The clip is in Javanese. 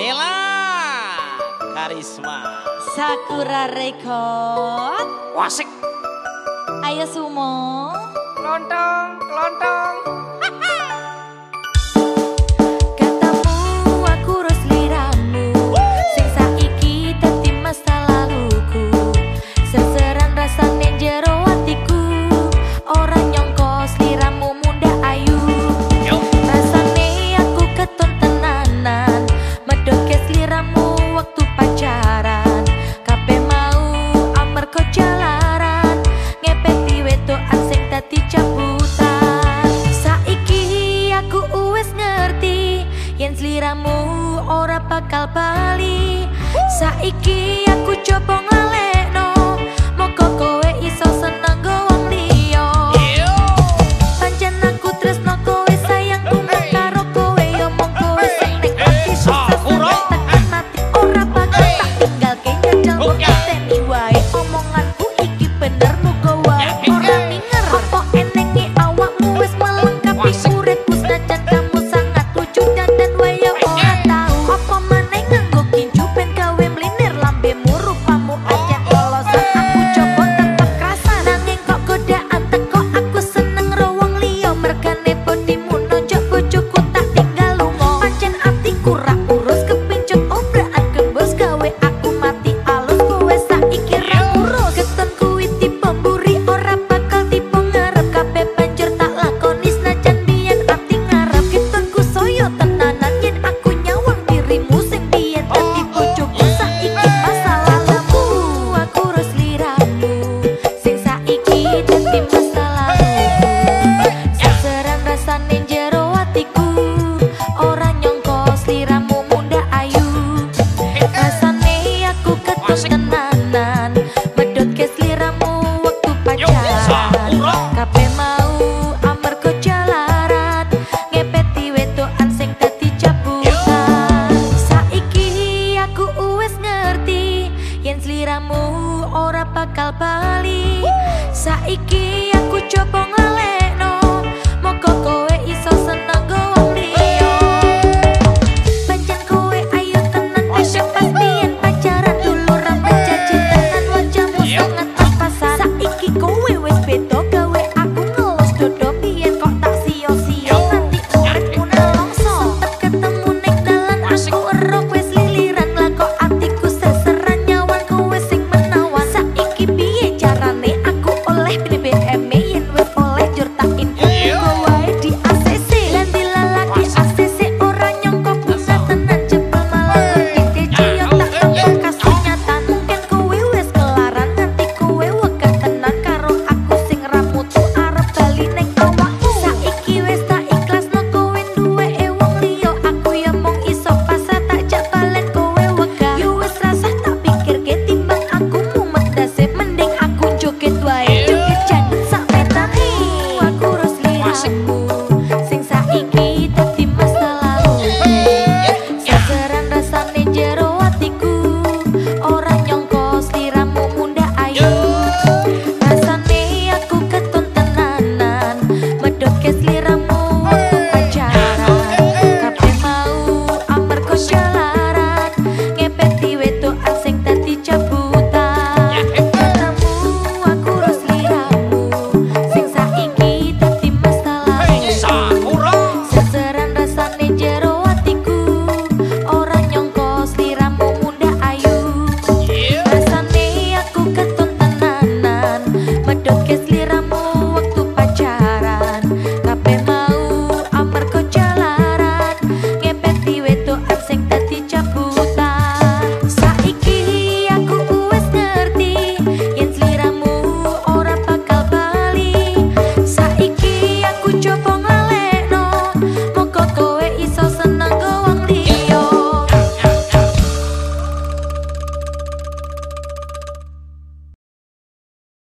Ella Karisma Sakura Record. Wasik. Ayo Sumo. Kelontong, kelontong. Katamu aku ros liramu, sing saiki dadi masa laluku. Serseran rasane jero atiku, ora nyangka sliramu munda ayu. Rasane aku keton tenanan, medhoke sliramu waktu pacaran. Kabeh mau amarga jalaran, ngepeti wedokan sing dadi cabutan. Saiki aku wis ngerti yen sliramu ora bakal bali. Saiki aku coba ngalekno, moga kowe iso seneng go wong liya. Pancen aku tresno kowe sayangku karo kowe yo mong kowe seneng ati susah tekan mati ora bakal tak tinggal kenyajal ngenteni wae. Omonganku iki bener muga wae ora minger apa enenge awakmu wis melengkapi uripku senajan kamu sangat lucu dan wae ora tau apa maneh nganggo kincu ben gawe mlinir lambemu rupamu aja lolosan aku coba tanpa kerasan nanging kok godaan teko aku seneng ro wong liya mergane bodimu nonjok bojoku tak tinggal lunga pancen atiku ra urus kepincut obrakan gembos gawe aku mati alus kowe saiki ra urus keton kuwi tipe mburi ora bakal tipe ngarep kabeh banjur tak lakoni senajan biyen ati ngarep ketonku soyo tenanan yen aku nyawang dirimu sing biyen dadi bojoku saiki masalah lamu aku urus liramu sing saiki dadi masalah saseran rasane jero atiku ora nyangka sliramu munda ayu rasane aku keton tenanan medhotke sliramu waktu pacaran kabeh mau amarga jalaran ngepeti wedokan sing dadi cabutan saiki aku wis ngerti yen sliramu ora bakal bali saiki